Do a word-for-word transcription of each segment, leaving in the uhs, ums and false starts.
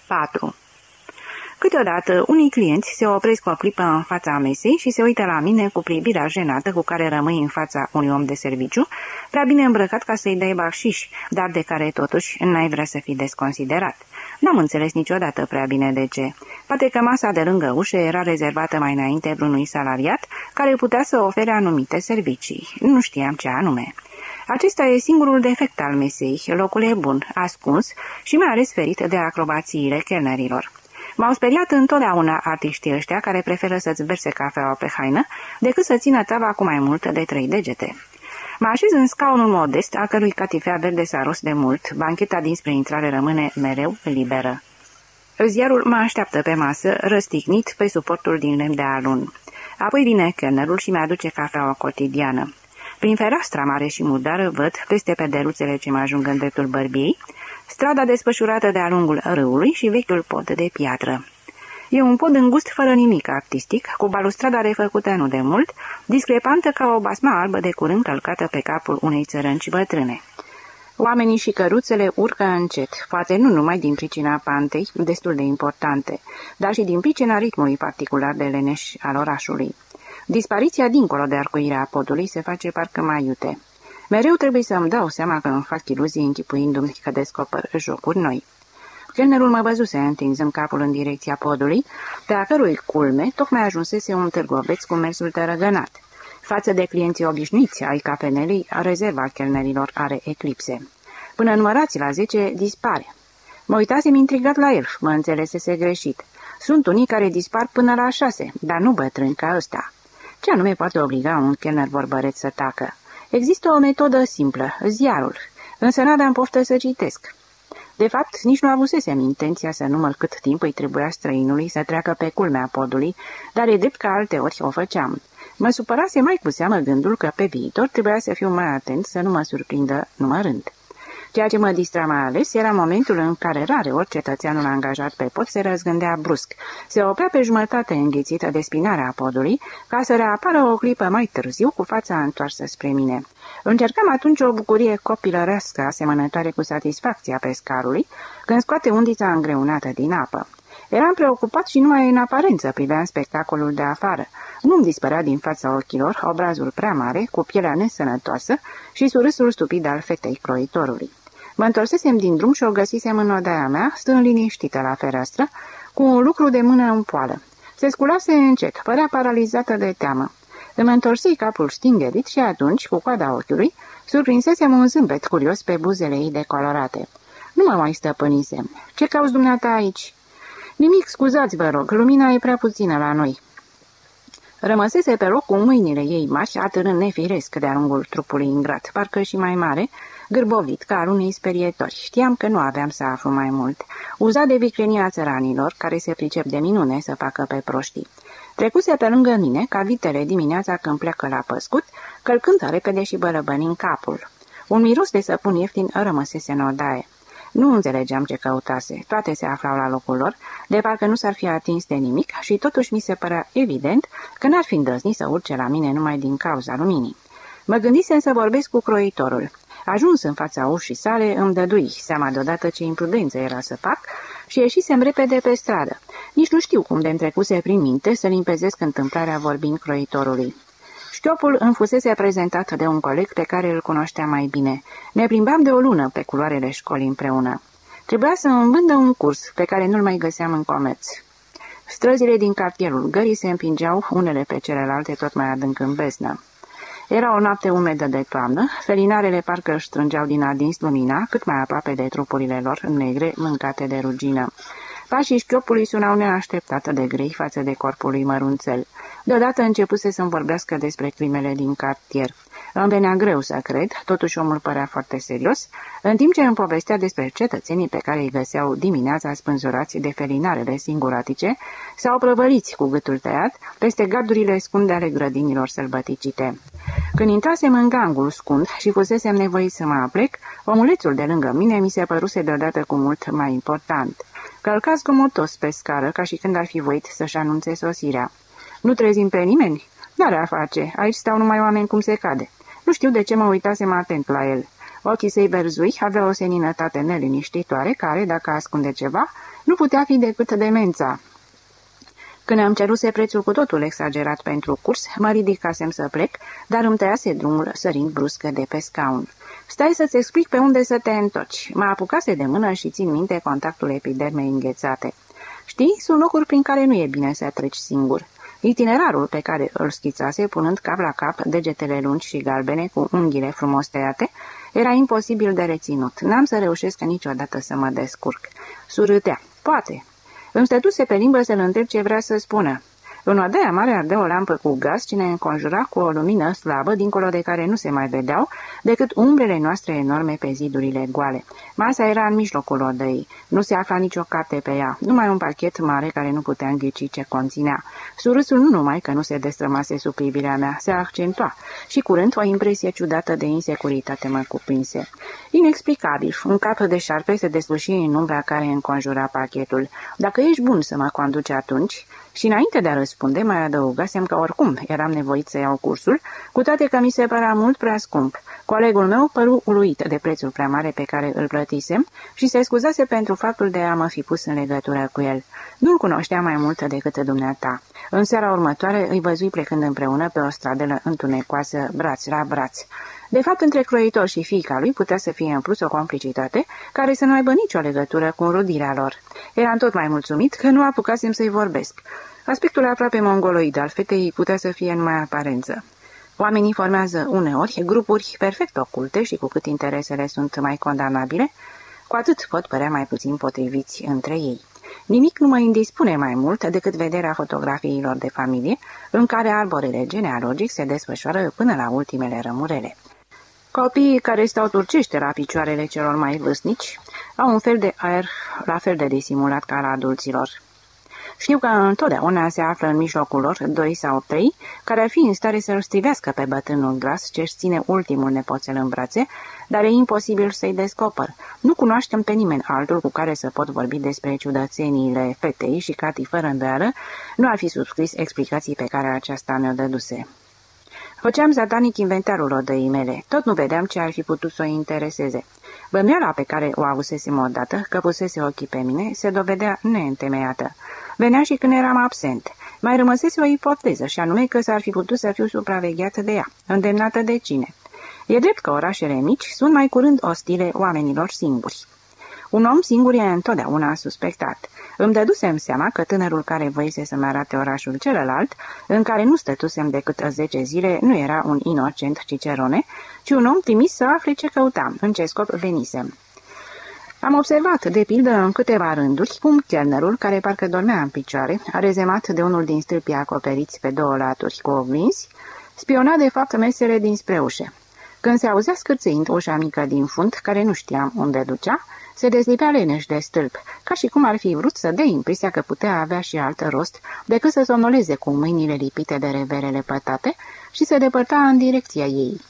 patru. Câteodată, unii clienți se opresc o clipă în fața mesei și se uită la mine cu privirea jenată cu care rămâi în fața unui om de serviciu, prea bine îmbrăcat ca să-i dai bacșiși, dar de care totuși n-ai vrea să fii desconsiderat. N-am înțeles niciodată prea bine de ce. Poate că masa de lângă ușă era rezervată mai înainte vreunui salariat care putea să ofere anumite servicii. Nu știam ce anume. Acesta e singurul defect al mesei. Locul e bun, ascuns și mai ales ferit de acrobațiile chelnerilor. M-au speriat întotdeauna artiștii ăștia care preferă să-ți verse cafeaua pe haină decât să țină tava cu mai mult de trei degete. Mă așez în scaunul modest, a cărui catifea verde s-a rost de mult, bancheta dinspre intrare rămâne mereu liberă. Ziarul mă așteaptă pe masă, răstignit pe suportul din lemn de alun. Apoi vine chelnerul și mi-aduce cafeaua cotidiană. Prin fereastra mare și murdară văd, peste pederuțele ce mă ajung în dreptul bărbiei, strada desfășurată de-a lungul râului și vechiul pod de piatră. E un pod îngust fără nimic artistic, cu balustrada refăcută nu de mult, discrepantă ca o basma albă de curând călcată pe capul unei țărănci bătrâne. Oamenii și căruțele urcă încet, poate nu numai din pricina pantei, destul de importante, dar și din pricina ritmului particular de leneș al orașului. Dispariția dincolo de arcuirea podului se face parcă mai iute. Mereu trebuie să-mi dau seama că îmi fac iluzii închipuindu-mi că descoper jocuri noi. Chelnerul mă văzuse întinzând capul în direcția podului, pe a cărui culme tocmai ajunsese un târgoveț cu mersul tărăgănat. Față de clienții obișnuiți ai capenelei, rezerva chelnerilor are eclipse. Până numărați la zece, dispare. Mă uitasem intrigat la el, mă înțelesese greșit. Sunt unii care dispar până la șase, dar nu bătrâni ca ăsta. Ce anume poate obliga un chelner vorbăreț să tacă? Există o metodă simplă, ziarul, însă n-aveam poftă să citesc. De fapt, nici nu avusesem intenția să număr cât timp îi trebuia străinului să treacă pe culmea podului, dar e drept că alteori o făceam. Mă supărase mai cu seamă gândul că pe viitor trebuia să fiu mai atent să nu mă surprindă numărând. Ceea ce mă distra mai ales era momentul în care rareori cetățeanul angajat pe pod se răzgândea brusc, se oprea pe jumătate înghițită de spinarea podului, ca să reapară o clipă mai târziu cu fața întoarsă spre mine. Încercam atunci o bucurie copilărească asemănătoare cu satisfacția pescarului, când scoate undița îngreunată din apă. Eram preocupat și numai în aparență priveam spectacolul de afară. Nu-mi dispărea din fața ochilor obrazul prea mare, cu pielea nesănătoasă și surâsul stupid al fetei croitorului. Mă întorsesem din drum și o găsisem în odaia mea, stând liniștită la fereastră, cu un lucru de mână în poală. Se sculase încet, părea paralizată de teamă. Îmi întorsei capul stingerit și atunci, cu coada ochiului, surprinsesem un zâmbet curios pe buzele ei decolorate. Nu mă mai stăpânisem. Ce cauți dumneata aici?" Nimic, scuzați, vă rog, lumina e prea puțină la noi." Rămăsese pe loc cu mâinile ei mari, atârând nefiresc de-a lungul trupului ingrat, parcă și mai mare, gârbovit ca al unei sperietori. Știam că nu aveam să aflu mai mult. Uza de viclenia țăranilor, care se pricep de minune să facă pe proștii. Trecuse pe lângă mine, ca vitele dimineața când pleacă la păscut, călcând repede și bălăbănind capul. Un miros de săpun ieftin rămăsese în odaie. Nu înțelegeam ce căutase, toate se aflau la locul lor, de parcă nu s-ar fi atins de nimic și totuși mi se părea evident că n-ar fi îndrăznit să urce la mine numai din cauza luminii. Mă gândisem să vorbesc cu croitorul. Ajuns în fața ușii sale, îmi dădui seama deodată ce imprudență era să fac și ieșisem repede pe stradă. Nici nu știu cum de-mi trecuse prin minte să limpezesc întâmplarea vorbind croitorului. Șchiopul îmi fusese prezentat de un coleg pe care îl cunoștea mai bine. Ne plimbam de o lună pe culoarele școlii împreună. Trebuia să îmi vândă un curs pe care nu-l mai găseam în comerț. Străzile din cartierul Gării se împingeau unele pe celelalte tot mai adânc în beznă. Era o noapte umedă de toamnă, felinarele parcă își strângeau din adins lumina, cât mai aproape de trupurile lor negre, mâncate de rugină. Pașii șchiopului sunau neașteptat de grei față de corpul lui mărunțel. Deodată începuse să-mi vorbească despre crimele din cartier. Îmi venea greu să cred, totuși omul părea foarte serios, în timp ce îmi povestea despre cetățenii pe care îi găseau dimineața spânzurați de felinarele singuratice sau prăvăliți cu gâtul tăiat peste gardurile scunde ale grădinilor sălbăticite. Când intrasem în gangul scund și fusesem nevoit să mă aplec, omulețul de lângă mine mi se păruse deodată cu mult mai important. Călca zgomotos pe scară, ca și când ar fi voit să-și anunțe sosirea. Nu trezim pe nimeni? N-are a face, aici stau numai oameni cum se cade. Nu știu de ce mă uitasem atent la el. Ochii săi verzui aveau o seninătate neliniștitoare care, dacă ascunde ceva, nu putea fi decât demența. Când am ceruse prețul cu totul exagerat pentru curs, mă ridicasem să plec, dar îmi tăiase drumul sărind bruscă de pe scaun. Stai să-ți explic pe unde să te întorci. Mă apucase de mână și țin minte contactul epidermei înghețate. Știi, sunt locuri prin care nu e bine să treci singur. Itinerarul pe care îl schițase, punând cap la cap degetele lungi și galbene cu unghiile frumos tăiate, era imposibil de reținut. N-am să reușesc niciodată să mă descurc. Surâtea. Poate. Îmi stătuse pe limbă să-l întreb ce vrea să spună. În odaia mare ardea o lampă cu gaz ce ne înconjura cu o lumină slabă, dincolo de care nu se mai vedeau decât umbrele noastre enorme pe zidurile goale. Masa era în mijlocul odăii. Nu se afla nicio carte pe ea, numai un pachet mare care nu putea înghici ce conținea. Surâsul nu numai că nu se destrămase sub privirea mea, se accentua și curând o impresie ciudată de insecuritate mă cuprinse. Inexplicabil, un cap de șarpe se desluși în umbra care înconjura pachetul. Dacă ești bun să mă conduci atunci... Și înainte de a răspunde, mai adăugasem că oricum eram nevoit să iau cursul, cu toate că mi se părea mult prea scump. Colegul meu păru uluit de prețul prea mare pe care îl plătisem și se scuzase pentru faptul de a mă fi pus în legătură cu el. Nu-l cunoștea mai mult decât dumneata. În seara următoare îi văzui plecând împreună pe o stradelă întunecoasă, braț la braț. De fapt, între croitor și fiica lui putea să fie în plus o complicitate care să nu aibă nicio legătură cu înrudirea lor. Eram tot mai mulțumit că nu apucasem să-i vorbesc. Aspectul aproape mongoloid al fetei putea să fie numai aparență. Oamenii formează uneori grupuri perfect oculte și cu cât interesele sunt mai condamnabile, cu atât pot părea mai puțin potriviți între ei. Nimic nu mă indispune mai mult decât vederea fotografiilor de familie, în care arborele genealogic se desfășoară până la ultimele rămurele. Copiii care stau turcește la picioarele celor mai vârstnici au un fel de aer la fel de disimulat ca la adulților. Știu că întotdeauna se află în mijlocul lor doi sau trei, care ar fi în stare să-l strivească pe bătrânul gras ce-și ține ultimul nepoțel în brațe, dar e imposibil să-i descoper. Nu cunoaștem pe nimeni altul cu care să pot vorbi despre ciudățeniile fetei și Cati, fără îndoială, nu ar fi subscris explicații pe care aceasta ne-o dăduse. Făceam zadanic inventarul odăii mele, tot nu vedeam ce ar fi putut să o intereseze. Bănuiala pe care o avusesem odată, că pusese ochii pe mine, se dovedea neîntemeiată. Venea și când eram absent. Mai rămăsese o ipoteză, și anume că s-ar fi putut să fiu supravegheată de ea, îndemnată de cine. E drept că orașele mici sunt mai curând ostile oamenilor singuri. Un om singur e întotdeauna suspectat. Îmi dădusem seama că tânărul care voise să-mi arate orașul celălalt, în care nu stătusem decât zece zile, nu era un inocent cicerone, ci un om trimis să afle ce căutam, în ce scop venisem. Am observat, de pildă, în câteva rânduri, cum chelnerul, care parcă dormea în picioare, rezemat de unul din stâlpii acoperiți pe două laturi cu oglinzi, spiona de fapt mesele dinspre ușe. Când se auzea scârțâind ușa mică din fund, care nu știam unde ducea, se dezlipea leneș de stâlp, ca și cum ar fi vrut să dea impresia că putea avea și alt rost decât să somnoleze cu mâinile lipite de reverele pătate și se depărta în direcția ei.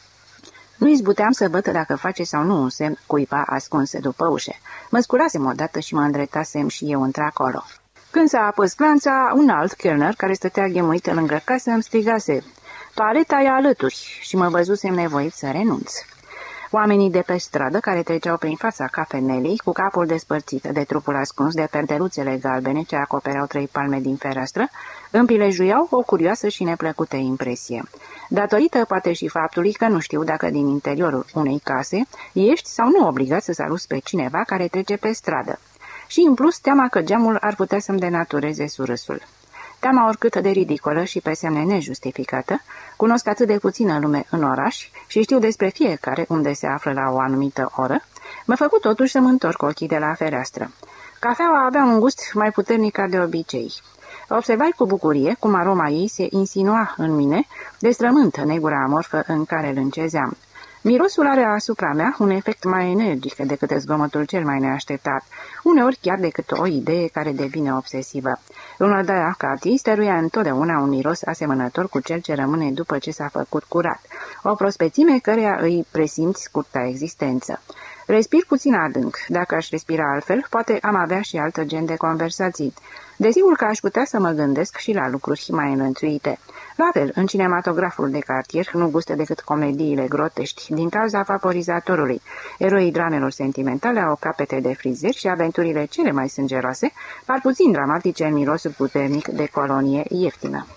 Nu izbuteam să văd dacă face sau nu un semn cuiva ascuns după ușe. Mă sculasem odată și mă îndreptasem și eu într-acolo. Când s-a apus clanța, un alt chelner care stătea ghemuit lângă casă îmi strigase: "Toaleta e alături", și mă văzusem nevoit să renunț. Oamenii de pe stradă, care treceau prin fața cafenelei, cu capul despărțit de trupul ascuns de perdeluțele galbene ce acopereau trei palme din fereastră, îmi prilejuiau o curioasă și neplăcută impresie. Datorită poate și faptului că nu știu dacă din interiorul unei case ești sau nu obligat să saluți pe cineva care trece pe stradă. Și în plus teama că geamul ar putea să-mi denatureze surâsul. Teama oricât de ridicolă și pe semne nejustificată, cunosc atât de puțină lume în oraș și știu despre fiecare unde se află la o anumită oră, mă făcut totuși să mă întorc ochii de la fereastră. Cafeaua avea un gust mai puternic ca de obicei. Observai cu bucurie cum aroma ei se insinua în mine, destrămând negura amorfă în care îl încezeam. Mirosul are asupra mea un efect mai energic decât zgomotul cel mai neașteptat, uneori chiar decât o idee care devine obsesivă. În odaia Cati stăruia întotdeauna un miros asemănător cu cel ce rămâne după ce s-a făcut curat, o prospețime căreia îi presimți scurta existență. Respir puțin adânc. Dacă aș respira altfel, poate am avea și altă gen de conversații. Desigur că aș putea să mă gândesc și la lucruri mai înlănțuite. La fel, în cinematograful de cartier nu gustă decât comediile grotești din cauza vaporizatorului. Eroii dramelor sentimentale au capete de frizeri și aventurile cele mai sângeroase, par puțin dramatice în mirosul puternic de colonie ieftină.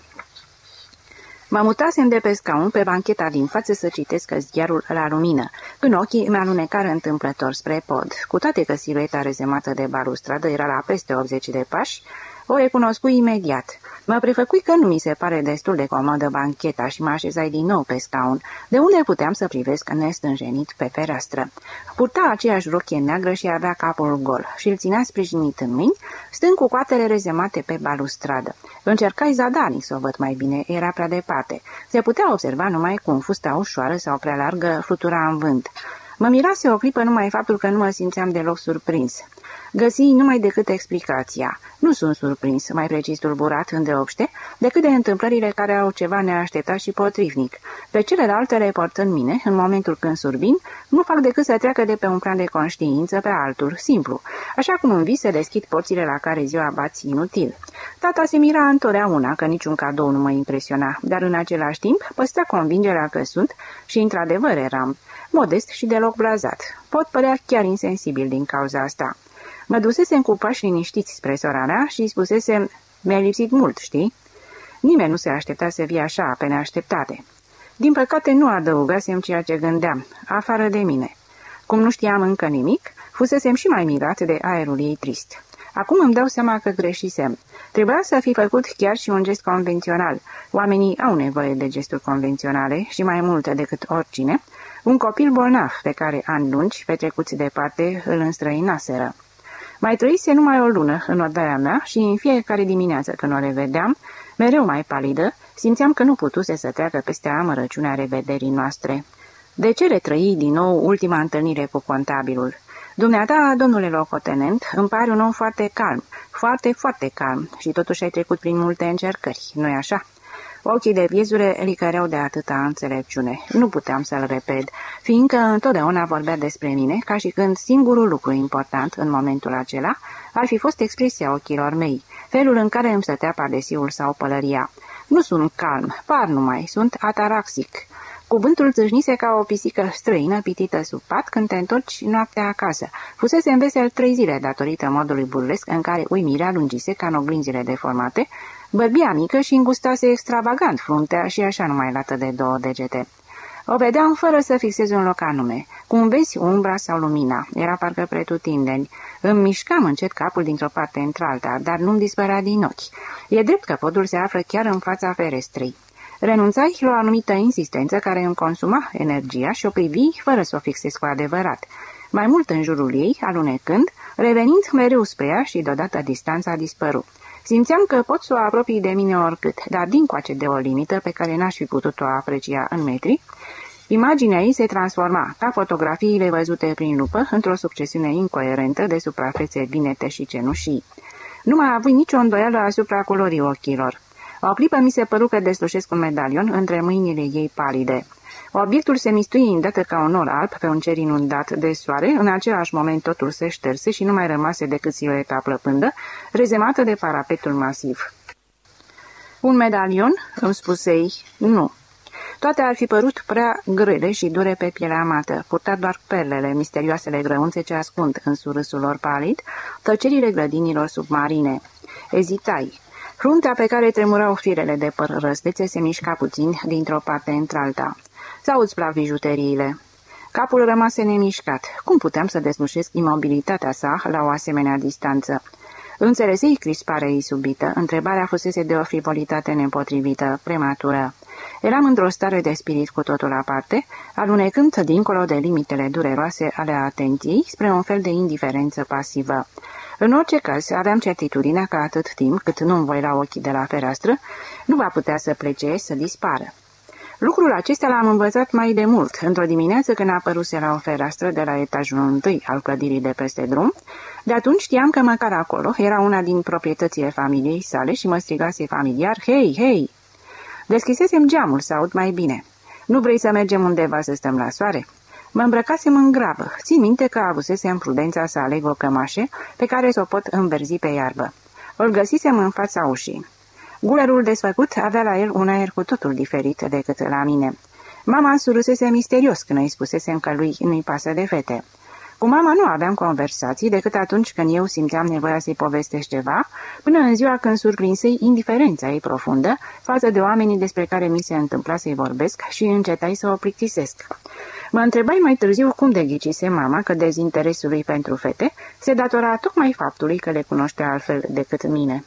Mă mutasem de pe scaun pe bancheta din față să citesc ziarul la lumină, când ochii mi alunecară întâmplător spre pod. Cu toate că silueta rezemată de balustradă era la peste optzeci de pași, o recunoscui imediat. Mă prefăcui că nu mi se pare destul de comodă bancheta și mă așezai din nou pe scaun, de unde puteam să privesc nestânjenit pe fereastră. Purta aceeași rochie neagră și avea capul gol și îl ținea sprijinit în mâini, stând cu coatele rezemate pe balustradă. Încercai zadarnic să o văd mai bine, era prea departe. Se putea observa numai cum fusta ușoară sau prea largă flutura în vânt. Mă mirase o clipă numai faptul că nu mă simțeam deloc surprins. Găsi numai decât explicația. Nu sunt surprins, mai precis tulburat îndeopște, decât de întâmplările care au ceva neașteptat și potrivnic. Pe celelalte le port în mine, în momentul când surbin, nu fac decât să treacă de pe un plan de conștiință pe altul, simplu, așa cum în vis să deschid porțile la care ziua bați inutil. Tata se mira întotdeauna că niciun cadou nu mă impresiona, dar în același timp păstra convingerea că sunt, și într-adevăr eram, modest și deloc blazat. Pot părea chiar insensibil din cauza asta. Mă dusesem cu pași liniștiți spre sora mea și îi spusesem, mi-a lipsit mult, știi? Nimeni nu se aștepta să fie așa, pe neașteptate. Din păcate nu adăugasem ceea ce gândeam, afară de mine. Cum nu știam încă nimic, fusesem și mai mirat de aerul ei trist. Acum îmi dau seama că greșisem. Trebuia să fi făcut chiar și un gest convențional. Oamenii au nevoie de gesturi convenționale și mai multe decât oricine. Un copil bolnav pe care ani lungi, petrecuți departe, îl înstrăinaseră. Mai trăise numai o lună în odaia mea și în fiecare dimineață când o revedeam, mereu mai palidă, simțeam că nu putuse să treacă peste amărăciunea revederii noastre. De ce retrăi din nou ultima întâlnire cu contabilul? Dumneata, domnule locotenent, îmi pare un om foarte calm, foarte, foarte calm și totuși ai trecut prin multe încercări, nu-i așa? Ochii de viezure licăreau de atâta înțelepciune. Nu puteam să-l repet, fiindcă întotdeauna vorbea despre mine, ca și când singurul lucru important în momentul acela ar fi fost expresia ochilor mei, felul în care îmi stătea pardesiul sau pălăria. Nu sunt calm, par numai, sunt ataraxic. Cuvântul țâșnise ca o pisică străină pitită sub pat când te întorci noaptea acasă. Fusese în vesel trei zile datorită modului burlesc în care uimirea lungise ca în oglinzile deformate, bărbia mică și îngustase extravagant fruntea și așa numai lată de două degete. O vedeam fără să fixez un loc anume. Cum vezi umbra sau lumina, era parcă pretutindeni. Îmi mișcam încet capul dintr-o parte într-alta, dar nu-mi dispărea din ochi. E drept că podul se află chiar în fața ferestrei. Renunțai la o anumită insistență care îmi consuma energia și o privi fără să o fixez cu adevărat. Mai mult în jurul ei, alunecând, revenind mereu spre ea și deodată distanța a dispărut. Simțeam că pot să o apropii de mine oricât, dar dincoace de o limită pe care n-aș fi putut-o aprecia în metri, imaginea ei se transforma, ca fotografiile văzute prin lupă, într-o succesiune incoerentă de suprafețe vinete și cenușii. Nu mai avut nicio îndoială asupra culorii ochilor. O clipă mi se păru că deslușesc un medalion între mâinile ei palide. Obiectul se mistui îndată ca un nor alb pe un cer inundat de soare, în același moment totul se șterse și nu mai rămase decât silueta plăpândă, rezemată de parapetul masiv. Un medalion? Îmi spusei, nu. Toate ar fi părut prea grele și dure pe pielea mată, purta doar perlele, misterioasele grăunțe ce ascund în surâsul lor palid, tăcerile grădinilor submarine. Ezitai. Fruntea pe care tremurau firele de păr răstețe se mișca puțin dintr-o parte într-alta. S-auzi plac bijuteriile. Capul rămase nemișcat. Cum puteam să deslușesc imobilitatea sa la o asemenea distanță? Înțelesei crisparea ei subită. Întrebarea fusese de o frivolitate nepotrivită, prematură. Eram într-o stare de spirit cu totul aparte, alunecând dincolo de limitele dureroase ale atenției spre un fel de indiferență pasivă. În orice caz, aveam certitudinea că atât timp cât nu-mi voi la ochii de la fereastră, nu va putea să plece, să dispară. Lucrul acesta l-am învățat mai de mult, într-o dimineață când apăruse la o fereastră de la etajul întâi al clădirii de peste drum. De atunci știam că măcar acolo era una din proprietățile familiei sale și mă strigase familiar, hei, hei! Deschisesem geamul să aud mai bine. Nu vrei să mergem undeva să stăm la soare? Mă îmbrăcasem în grabă. Țin minte că avusesem prudența să aleg o cămașă pe care să o pot înverzi pe iarbă. Îl găsisem în fața ușii. Gulerul desfăcut avea la el un aer cu totul diferit decât la mine. Mama surâsese misterios când îi spusesem că lui nu-i pasă de fete. Cu mama nu aveam conversații decât atunci când eu simțeam nevoia să-i povestesc ceva, până în ziua când surprinsei indiferența ei profundă față de oamenii despre care mi se întâmpla să-i vorbesc și încetai să o plictisesc. Mă întrebai mai târziu cum de ghicise mama că dezinteresul lui pentru fete se datora tocmai faptului că le cunoștea altfel decât mine.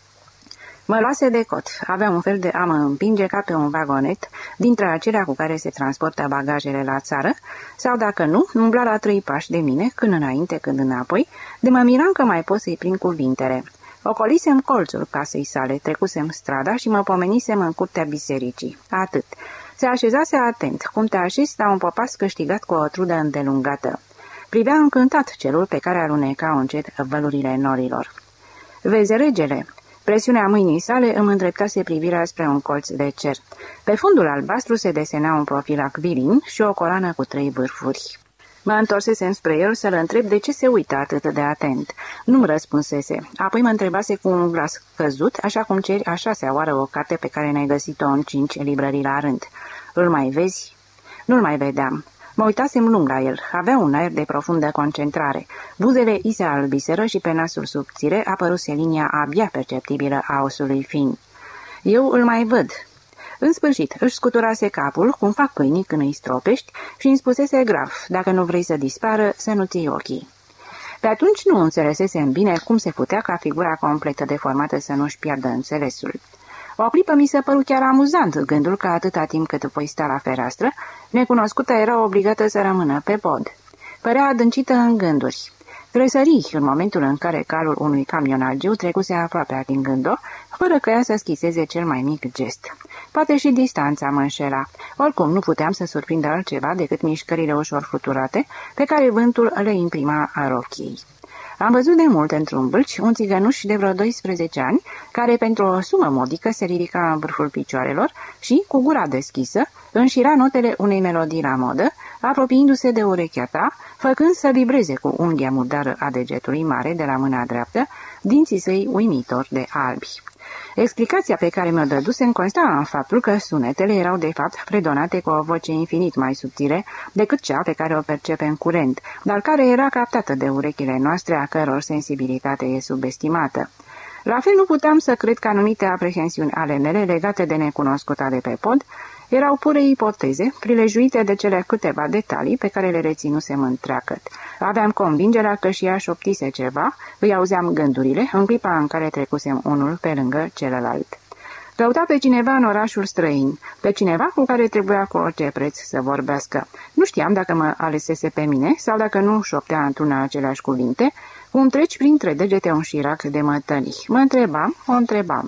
Mă luase de cot. Avea un fel de a mă împinge ca pe un vagonet dintre acelea cu care se transportă bagajele la țară, sau dacă nu, umbla la trei pași de mine, când înainte, când înapoi, de mă miram că mai pot să-i prind cuvintele. Ocolisem colțul casei sale, trecusem strada și mă pomenisem în curtea bisericii. Atât. Se așezase atent, cum te așezi la un popas câștigat cu o trudă îndelungată. Privea încântat cerul pe care alunecau încet vălurile norilor. Vezi, regele? Presiunea mâinii sale îmi îndreptase privirea spre un colț de cer. Pe fundul albastru se desena un profil acvilin și o coloană cu trei vârfuri. Mă întorsesem spre el să-l întreb de ce se uită atât de atent. Nu-mi răspunsese. Apoi mă întrebase cu un glas căzut, așa cum ceri a șasea oară o carte pe care ne-ai găsit-o în cinci librării la rând. Îl mai vezi? Nu-l mai vedeam. Mă uitasem lung la el. Avea un aer de profundă concentrare. Buzele i se albiseră și pe nasul subțire apăruse linia abia perceptibilă a osului fin. Eu îl mai văd. În sfârșit, își scuturase capul, cum fac câinii când îi stropești, și îmi spusese grav, dacă nu vrei să dispară, să nu ții ochii. Pe atunci nu înțelesesem bine cum se putea ca figura completă deformată să nu-și piardă înțelesul. O clipă mi se păru chiar amuzant gândul că atâta timp cât voi sta la fereastră, necunoscuta era obligată să rămână pe pod. Părea adâncită în gânduri. Tresări în momentul în care calul unui camionagiu trecuse aproape atingând-o, fără că ea să schiseze cel mai mic gest. Poate și distanța mă înșela. Oricum nu puteam să surprindă altceva decât mișcările ușor fluturate pe care vântul le imprima a rochiei. Am văzut de mult într-un bâlci un țigănuș de vreo doisprezece ani, care pentru o sumă modică se ridica în vârful picioarelor și, cu gura deschisă, înșira notele unei melodii la modă, apropiindu-se de urechea ta, făcând să vibreze cu unghia murdară a degetului mare de la mâna dreaptă, dinții săi uimitor de albi. Explicația pe care mi-o dădusem consta în faptul că sunetele erau de fapt predonate cu o voce infinit mai subțire decât cea pe care o percepem curent, dar care era captată de urechile noastre, a căror sensibilitate e subestimată. La fel nu puteam să cred că anumite aprehensiuni ale mele legate de necunoscuta de pe pod erau pure ipoteze, prilejuite de cele câteva detalii pe care le reținusem întreagăt. Aveam convingerea că și ea șoptise ceva, îi auzeam gândurile în clipa în care trecusem unul pe lângă celălalt. Căuta pe cineva în orașul străin, pe cineva cu care trebuia cu orice preț să vorbească. Nu știam dacă mă alesese pe mine sau dacă nu șoptea într-una aceleași cuvinte, cum treci printre degete un șirac de mătălii. Mă întrebam, o întrebam.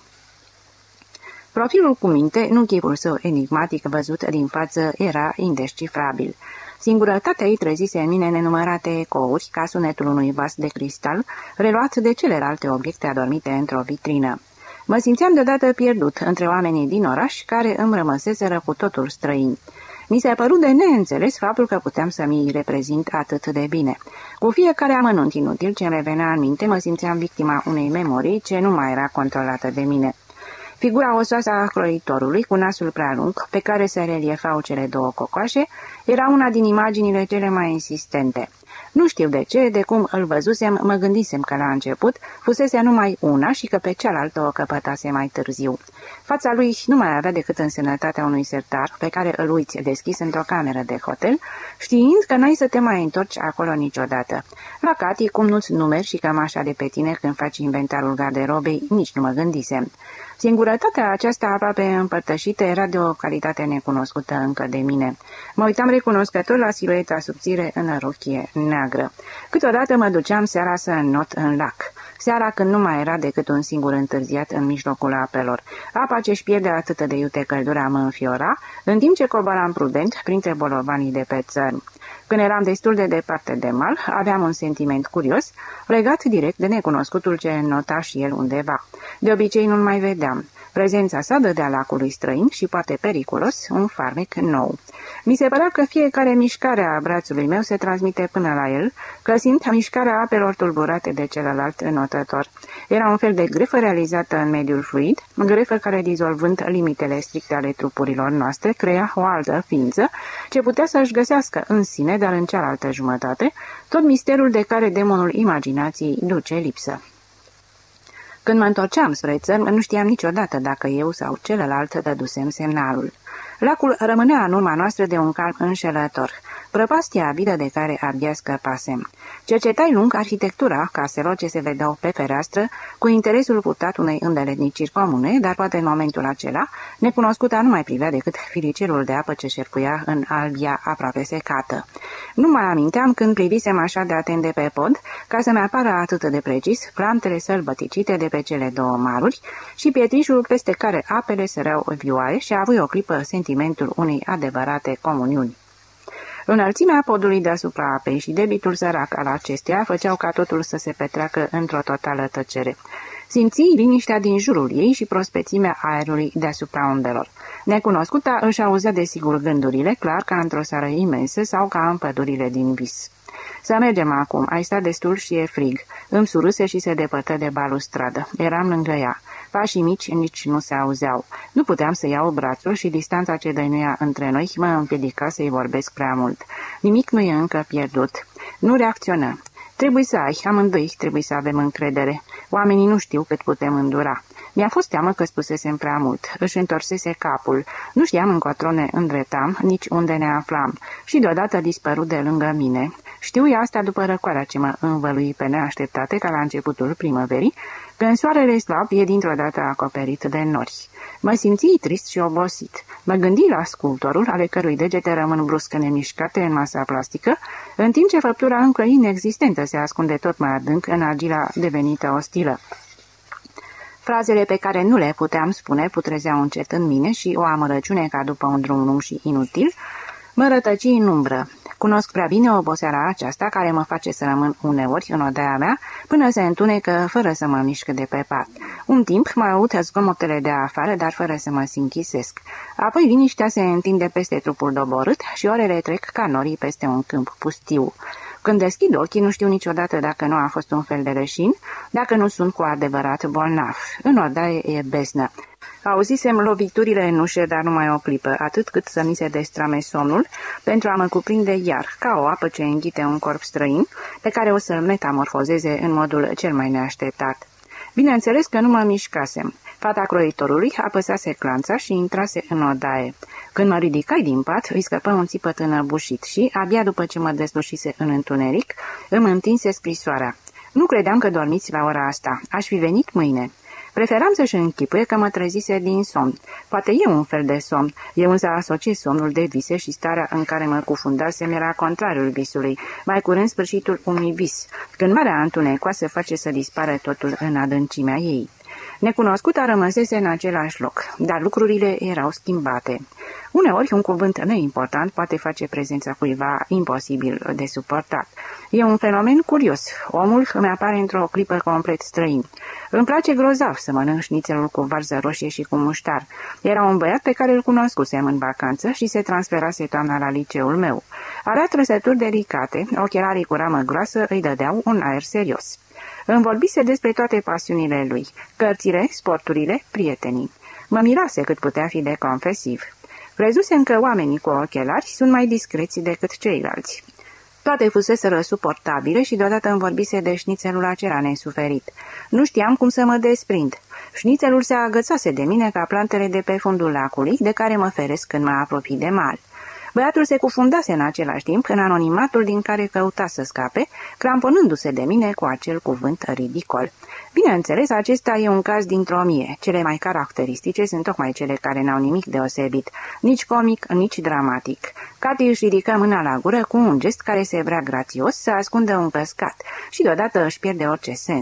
Profilul cu minte, nu chipul său enigmatic văzut din față, era indescifrabil. Singurătatea ei trezise în mine nenumărate ecouri, ca sunetul unui vas de cristal, reluat de celelalte obiecte adormite într-o vitrină. Mă simțeam deodată pierdut între oamenii din oraș, care îmi rămăseseră cu totul străini. Mi s-a părut de neînțeles faptul că puteam să mi-i reprezint atât de bine. Cu fiecare amănunt inutil ce-mi revenea în minte, mă simțeam victima unei memorii ce nu mai era controlată de mine. Figura osoasă a croitorului, cu nasul prea lung, pe care se reliefau cele două cocoașe, era una din imaginile cele mai insistente. Nu știu de ce, de cum îl văzusem, mă gândisem că la început fusese numai una și că pe cealaltă o căpătase mai târziu. Fața lui nu mai avea decât însemnătatea unui sertar pe care îl uiți deschis într-o cameră de hotel, știind că n-ai să te mai întorci acolo niciodată. La Cati, cum nu-ți numeri și cămașa de pe tine când faci inventarul garderobei, nici nu mă gândisem. Singurătatea aceasta aproape împărtășită era de o calitate necunoscută încă de mine. Mă uitam recunoscător la silueta subțire în rochie neagră. Câteodată mă duceam seara să înnot în lac. Seara când nu mai era decât un singur întârziat în mijlocul apelor. Apa ce-și pierde atât de iute căldura mă înfiora, în timp ce coboram prudent printre bolovanii de pe țărm. Când eram destul de departe de mal, aveam un sentiment curios, legat direct de necunoscutul ce nota și el undeva. De obicei nu-l mai vedeam. Prezența sa dădea lacului străin și, poate periculos, un farmec nou. Mi se părea că fiecare mișcare a brațului meu se transmite până la el, că simt mișcarea apelor tulburate de celălalt înotător. Era un fel de grefă realizată în mediul fluid, grefă care, dizolvând limitele stricte ale trupurilor noastre, crea o altă ființă, ce putea să-și găsească în sine, dar în cealaltă jumătate, tot misterul de care demonul imaginației duce lipsă. Când mă întorceam spre țărm, nu știam niciodată dacă eu sau celălalt dădusem semnalul. Lacul rămânea în urma noastră de un calm înșelător, prăpastia abilă de care abia scăpasem. Cercetai lung arhitectura caselor ce se vedeau pe fereastră, cu interesul purtat unei îndeletniciri comune, dar poate în momentul acela, necunoscuta nu mai privea decât filicelul de apă ce șerpuia în albia aproape secată. Nu mai aminteam când privisem așa de atent de pe pod, ca să-mi apară atât de precis plantele sălbăticite de pe cele două maluri și pietrișul peste care apele săreau vioare și a avut o clipă sentimentul unei adevărate comuniuni. Înălțimea podului deasupra apei și debitul sărac al acesteia făceau ca totul să se petreacă într-o totală tăcere. Simți liniștea din jurul ei și prospețimea aerului deasupra ondelor. Necunoscuta își auzea desigur gândurile, clar ca într-o seară imensă sau ca în pădurile din vis. Să mergem acum, ai stat destul și e frig. Îmi surâse și se depărtă de balustradă. Eram lângă ea. Pașii mici nici nu se auzeau. Nu puteam să iau brațul și distanța ce dăinuia între noi mă împiedica să-i vorbesc prea mult. Nimic nu e încă pierdut. Nu reacționă. Trebuie să ai, amândoi trebuie să avem încredere. Oamenii nu știu cât putem îndura. Mi-a fost teamă că spusesem prea mult. Își întorsese capul. Nu știam încotro ne îndretam, nici unde ne aflam. Și deodată dispărut de lângă mine. Știu eu asta după răcoarea ce mă învălui pe neașteptate ca la începutul primăverii, când soarele slab e dintr-o dată acoperit de nori. Mă simți trist și obosit. Mă gândi la sculptorul, ale cărui degete rămân brusc nemișcate în masa plastică, în timp ce făptura încă inexistentă se ascunde tot mai adânc în argila devenită ostilă. Frazele pe care nu le puteam spune putrezeau încet în mine și o amărăciune ca după un drum lung și inutil mă rătăci în umbră. Cunosc prea bine oboseala aceasta care mă face să rămân uneori în odaia mea până se întunecă fără să mă mișc de pe pat. Un timp mai aud zgomotele de afară, dar fără să mă sinchisesc. Apoi liniștea se întinde peste trupul doborât și orele trec ca norii peste un câmp pustiu. Când deschid ochii, nu știu niciodată dacă nu a fost un fel de leșin, dacă nu sunt cu adevărat bolnav. În odaie e beznă. Auzisem loviturile în ușă, dar numai o clipă, atât cât să mi se destrame somnul, pentru a mă cuprinde iar, ca o apă ce înghite un corp străin, pe care o să-l metamorfozeze în modul cel mai neașteptat. Bineînțeles că nu mă mișcasem. Fata croitorului apăsase clanța și intrase în odaie. Când mă ridicai din pat, îi scăpă un țipăt înăbușit și, abia după ce mă deslușise în întuneric, îmi întinse scrisoarea. Nu credeam că dormiți la ora asta. Aș fi venit mâine. Preferam să-și închipuie că mă trezise din somn. Poate e un fel de somn. Eu însă asociez somnul de vise și starea în care mă cufundasem era contrariul visului, mai curând sfârșitul unui vis, când marea întunecoasă face să dispară totul în adâncimea ei. Necunoscuta rămăsese în același loc, dar lucrurile erau schimbate. Uneori, un cuvânt neimportant poate face prezența cuiva imposibil de suportat. E un fenomen curios. Omul îmi apare într-o clipă complet străin. Îmi place grozav să mănânc șnițelul cu varză roșie și cu muștar. Era un băiat pe care îl cunoscusem în vacanță și se transferase toamna la liceul meu. Avea trăsături delicate, ochelarii cu ramă groasă îi dădeau un aer serios. Îmi vorbise despre toate pasiunile lui, cărțile, sporturile, prietenii. Mă mirase cât putea fi de confesiv. Crezusem că oamenii cu ochelari sunt mai discreți decât ceilalți. Toate fuseseră suportabile și deodată îmi vorbise de șnițelul acela nesuferit. Nu știam cum să mă desprind. Șnițelul se agățase de mine ca plantele de pe fundul lacului, de care mă feresc când mă apropii de mal. Băiatul se cufundase în același timp în anonimatul din care căuta să scape, cramponându-se de mine cu acel cuvânt ridicol. Bineînțeles, acesta e un caz dintr-o mie. Cele mai caracteristice sunt tocmai cele care n-au nimic deosebit, nici comic, nici dramatic. Cati își ridică mâna la gură cu un gest care se vrea grațios să ascundă un căscat și deodată își pierde orice sens.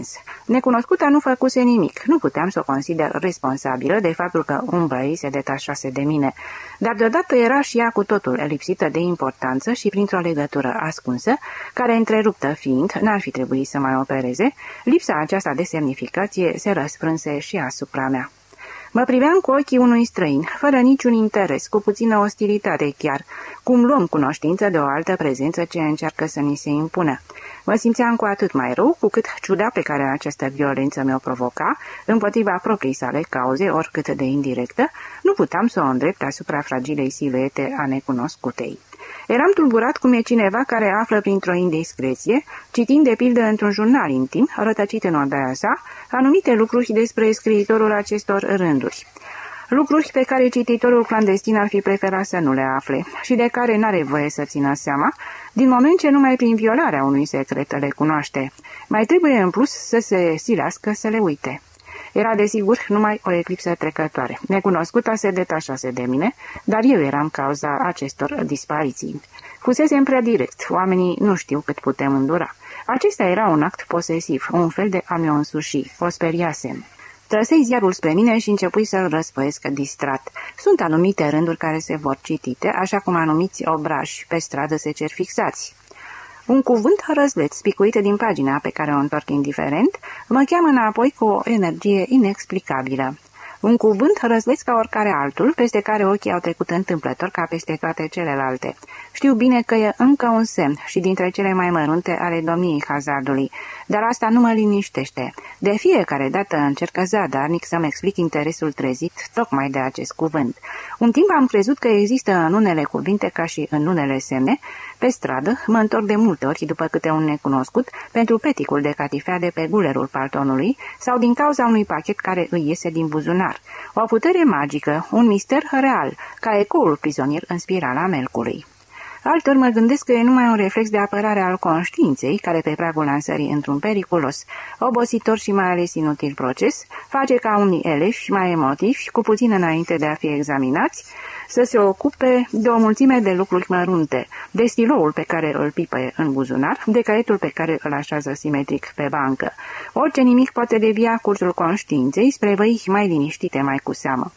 Necunoscuta nu făcuse nimic, nu puteam să o consider responsabilă de faptul că umbra ei se detașase de mine, dar deodată era și ea cu totul lipsită de importanță și printr-o legătură ascunsă, care, întreruptă fiind, n-ar fi trebuit să mai opereze, lipsa aceasta de semnificație se răsprânse și asupra mea. Mă priveam cu ochii unui străin, fără niciun interes, cu puțină ostilitate chiar, cum luăm cunoștință de o altă prezență ce încearcă să ni se impună. Mă simțeam cu atât mai rău, cu cât ciuda pe care această violență mi-o provoca, împotriva proprii sale cauze, oricât de indirectă, nu puteam să o îndrept asupra fragilei siluete a necunoscutei. Eram tulburat cum e cineva care află printr-o indiscreție, citind de pildă într-un jurnal intim, rătăcit în odaia sa, anumite lucruri despre scriitorul acestor rânduri. Lucruri pe care cititorul clandestin ar fi preferat să nu le afle și de care n-are voie să țină seama, din moment ce numai prin violarea unui secret le cunoaște. Mai trebuie în plus să se silească să le uite. Era desigur numai o eclipsă trecătoare. Necunoscuta se detașase de mine, dar eu eram cauza acestor dispariții. Fusesem prea direct, oamenii nu știu cât putem îndura. Acesta era un act posesiv, un fel de a mi-o însuși, o speriasem. Trăsei ziarul spre mine și începui să-l răspăiesc distrat. Sunt anumite rânduri care se vor citite, așa cum anumiți obrași pe stradă se cer fixați. Un cuvânt răzleț, spicuit din pagina pe care o întorc indiferent, mă cheamă înapoi cu o energie inexplicabilă. Un cuvânt răzleț ca oricare altul, peste care ochii au trecut întâmplător ca peste toate celelalte. Știu bine că e încă un semn și dintre cele mai mărunte ale domniei hazardului, dar asta nu mă liniștește. De fiecare dată încerc zadarnic să-mi explic interesul trezit tocmai de acest cuvânt. Un timp am crezut că există în unele cuvinte ca și în unele semne. Pe stradă mă întorc de multe ori după câte un necunoscut pentru peticul de catifea de pe gulerul paltonului sau din cauza unui pachet care îi iese din buzunar. O putere magică, un mister real, ca ecoul prizonier în spirala melcului. Altor mă gândesc că e numai un reflex de apărare al conștiinței, care pe pragul lansării într-un periculos, obositor și mai ales inutil proces, face ca unii elevi mai emotivi, cu puțin înainte de a fi examinați, să se ocupe de o mulțime de lucruri mărunte, de stiloul pe care îl pipăie în buzunar, de caietul pe care îl așează simetric pe bancă. Orice nimic poate devia cursul conștiinței spre văi mai liniștite mai cu seamă.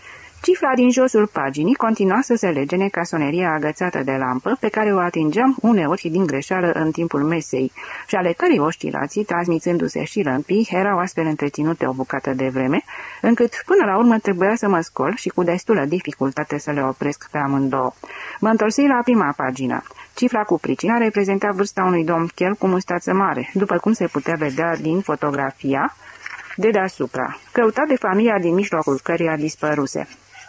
Cifra din josul paginii continua să se legene ca soneria agățată de lampă, pe care o atingeam uneori din greșeală în timpul mesei, și ale cărei oscilații, transmițându-se și lămpii, erau astfel întreținute o bucată de vreme, încât până la urmă trebuia să mă scol și cu destulă dificultate să le opresc pe amândouă. Mă întorsei la prima pagină. Cifra cu pricina reprezenta vârsta unui domn chel cu mustață mare, după cum se putea vedea din fotografia de deasupra, căutat de familia din mijlocul căreia dispăruse.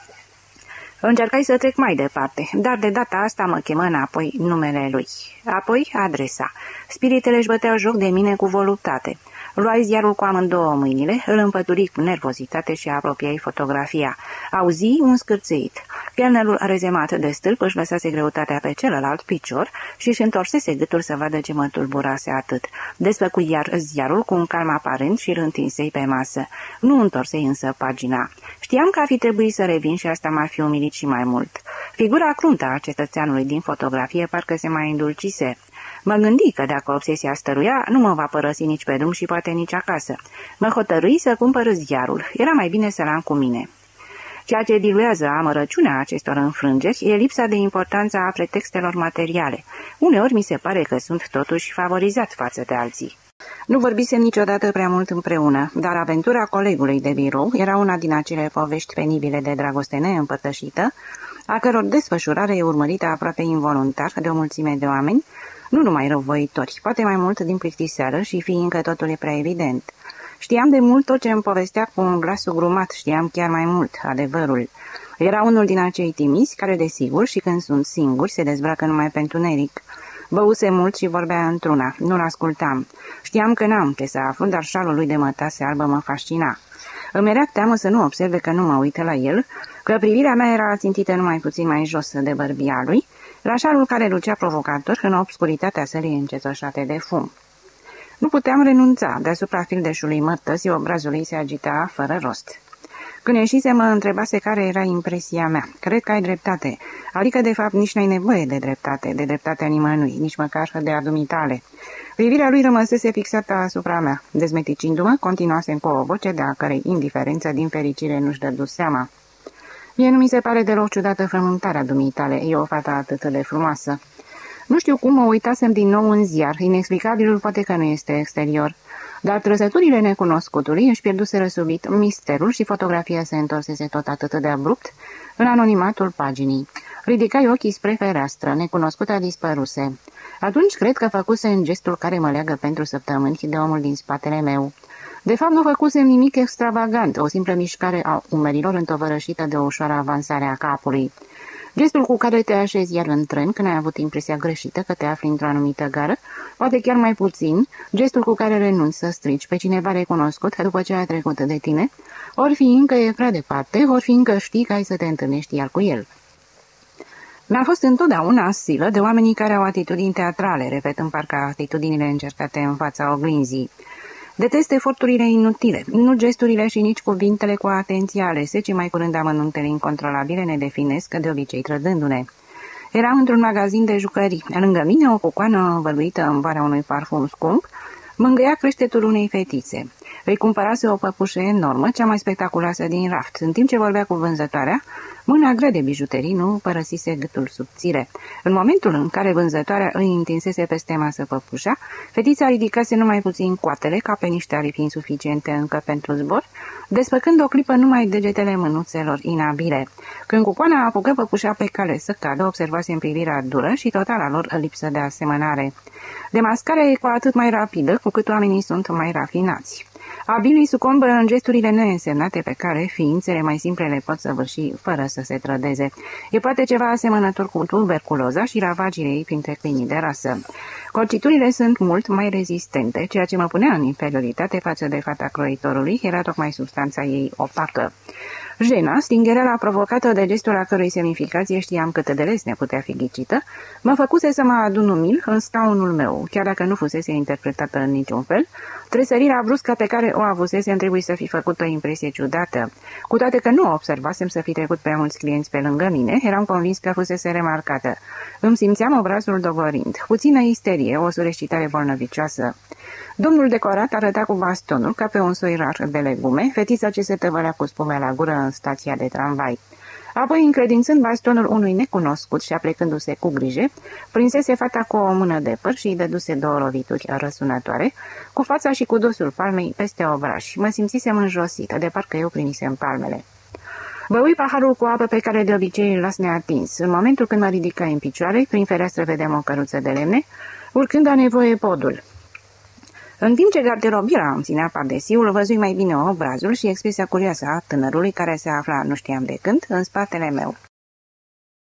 Încercai să trec mai departe, dar de data asta mă chemă înapoi numele lui. Apoi adresa. Spiritele își băteau joc de mine cu voluptate. Luai ziarul cu amândouă mâinile, îl împături cu nervozitate și apropiai fotografia. Auzi un scârțâit. Chelnerul rezemat de stâlp își lăsase greutatea pe celălalt picior și își întorsese gâtul să vadă ce mă tulburase atât. Desfăcu iar ziarul cu un calm aparent și îl întinsei pe masă. Nu întorsei însă pagina. Știam că ar fi trebuit să revin și asta m-ar fi umilit și mai mult. Figura cruntă a cetățeanului din fotografie parcă se mai îndulcise. Mă gândi că dacă obsesia stăruia, nu mă va părăsi nici pe drum și poate nici acasă. Mă hotărâi să cumpăr ziarul. Era mai bine să l-am cu mine. Ceea ce diluează amărăciunea acestor înfrângeri e lipsa de importanță a pretextelor materiale. Uneori mi se pare că sunt totuși favorizat față de alții. Nu vorbisem niciodată prea mult împreună, dar aventura colegului de birou era una din acele povești penibile de dragoste neîmpărtășită, a căror desfășurare e urmărită aproape involuntar de o mulțime de oameni, nu numai răuvoitori, poate mai mult din plictiseală și fiindcă totul e prea evident. Știam de mult tot ce îmi povestea cu un glas sugrumat, știam chiar mai mult, adevărul. Era unul din acei timizi care, desigur, și când sunt singuri, se dezbracă numai pentru neric. Băuse mult și vorbea într-una, nu-l ascultam. Știam că n-am ce să aflu, dar șalul lui de mătase albă mă fascina. Îmi era teamă să nu observe că nu mă uită la el, că privirea mea era țintită numai puțin mai jos de bărbia lui, la șalul care lucea provocator în obscuritatea sălii încetoșate de fum. Nu puteam renunța, deasupra fildeșului mărtăsii obrazul ei se agita fără rost. Când ieșise, mă întrebase care era impresia mea. Cred că ai dreptate. Adică, de fapt, nici n-ai nevoie de dreptate, de dreptatea nimănui, nici măcar de a dumitale. Privirea lui rămăsese fixată asupra mea. Dezmeticindu-mă, continuasem cu o voce de a cărei indiferență din fericire nu-și dădu seama. Mie nu mi se pare deloc ciudată frământarea dumitale. E o fată atât de frumoasă. Nu știu cum mă uitasem din nou în ziar. Inexplicabilul poate că nu este exterior. Dar trăsăturile necunoscutului își pierduseră subit misterul și fotografia se întorsese tot atât de abrupt în anonimatul paginii. Ridicai ochii spre fereastră, necunoscuta dispăruse. Atunci cred că făcuse în gestul care mă leagă pentru săptămâni de omul din spatele meu. De fapt, nu făcusem nimic extravagant, o simplă mișcare a umerilor întovărășită de o ușoară avansare a capului. Gestul cu care te așezi iar în tren când ai avut impresia greșită că te afli într-o anumită gară, poate chiar mai puțin, gestul cu care renunți să strici pe cineva recunoscut după ce a trecut de tine, ori fi încă e prea departe, ori fi încă știi că ai să te întâlnești iar cu el. Mi-a fost întotdeauna silă de oamenii care au atitudini teatrale, repetând parcă atitudinile încercate în fața oglinzii. Detest eforturile inutile, nu gesturile și nici cuvintele cu atenție alese, ci mai curând amănuntele incontrolabile ne definesc, de obicei trădându-ne. Eram într-un magazin de jucării. Lângă mine, o cucoană învăluită în varea unui parfum scump, mângâia creștetul unei fetițe. Îi cumpărase o păpușă enormă, cea mai spectaculoasă din raft. În timp ce vorbea cu vânzătoarea, mâna grea de bijuterii nu părăsise gâtul subțire. În momentul în care vânzătoarea îi întinsese peste masă păpușa, fetița ridicase numai puțin coatele, ca pe niște aripi insuficiente încă pentru zbor, desfăcând o clipă numai degetele mânuțelor inabile. Când cucoana apucă păpușa pe cale să cadă, observase în privirea dură și totala lor lipsă de asemănare. Demascarea e cu atât mai rapidă, cu cât oamenii sunt mai rafinați. Abilii sucombă în gesturile neînsemnate pe care ființele mai simple le pot săvârși fără să se trădeze. E poate ceva asemănător cu tuberculoza și ravagile ei printre câinii de rasă. Corciturile sunt mult mai rezistente, ceea ce mă punea în inferioritate față de fata croitorului, era tocmai substanța ei opacă. Jena, stingereala provocată de gestul a cărui semnificație știam cât de lesne putea fi ghicită, mă făcuse să mă adun umil în scaunul meu, chiar dacă nu fusese interpretată în niciun fel. Tresărirea bruscă pe care o avusesem trebuie să fi făcut o impresie ciudată. Cu toate că nu observasem să fi trecut prea mulți clienți pe lângă mine, eram convins că fusese remarcată. Îmi simțeam obrazul dogorind, puțină isterie, o sureșitare bolnăvicioasă. Domnul decorat arăta cu bastonul ca pe un soi rar de legume, fetița ce se tăvălea cu spume la gură în stația de tramvai. Apoi, încredințând bastonul unui necunoscut și aplecându-se cu grijă, prinsese fata cu o mână de păr și îi dăduse două lovituri răsunătoare, cu fața și cu dosul palmei peste obraj. Mă simțisem înjosită, de parcă eu primisem palmele. Băui paharul cu apă pe care de obicei îl las neatins. În momentul când mă ridicai în picioare, prin fereastră vedeam o căruță de lemne, urcând a nevoie podul. În timp ce garderobiera îmi ținea pardesiul, văzui mai bine obrazul și expresia curioasă a tânărului care se afla, nu știam de când, în spatele meu.